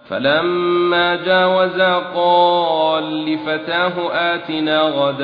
فلما جاوزا قال لفتاه آتنا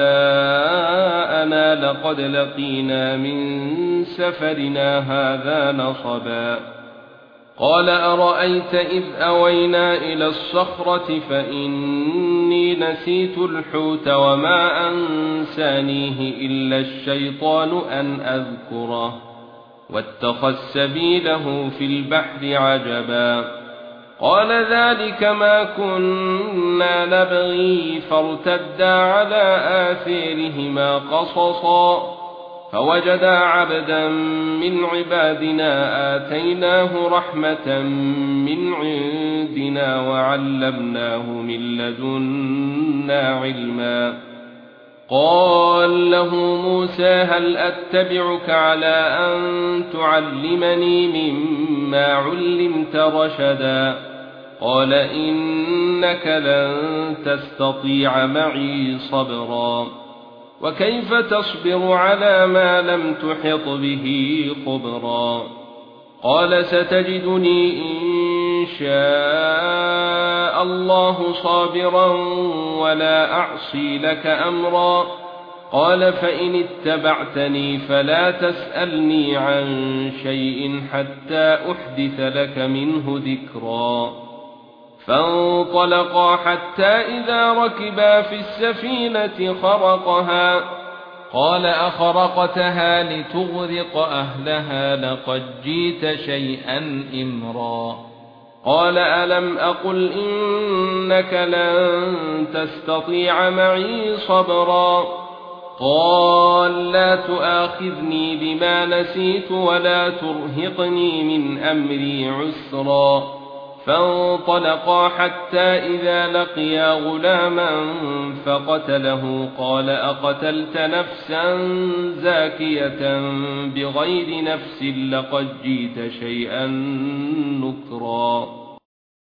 غداءنا لقد لقينا من سفرنا هذا نصبا قال أرأيت إذ أوينا إلى الصخرة فإني نسيت الحوت وما أنسانيه إلا الشيطان أن أذكره واتخذ سبيله في البحر عجبا قال ذلك ما كنا نبغي فارتدا على آثارهما قصصا فوجدا عبدا من عبادنا آتيناه رحمة من عندنا وعلمناه من لدنا علما قال له موسى هل أتبعك على أن تعلمني مما علمت رشدا قال إنك لن تستطيع معي صبرا وكيف تصبر على ما لم تحط به خبرا قال ستجدني إن شاء الله صابرا ولا أعصي لك أمرا قال فإن اتبعتني فلا تسألني عن شيء حتى أحدث لك منه ذكرا فانطلقا حتى إذا ركبا في السفينة خرقها قال أخرقتها لتغرق أهلها لقد جئت شيئا إمرا قال ألم أقل إنك لن تستطيع معي صبرا قال لا تؤاخذني بما نسيت ولا ترهقني من أمري عسرا فانطلقا حتى إذا لقيا غلاما فقتله قال أقتلت نفسا زاكية بغير نفس لقد جئت شيئا نكرا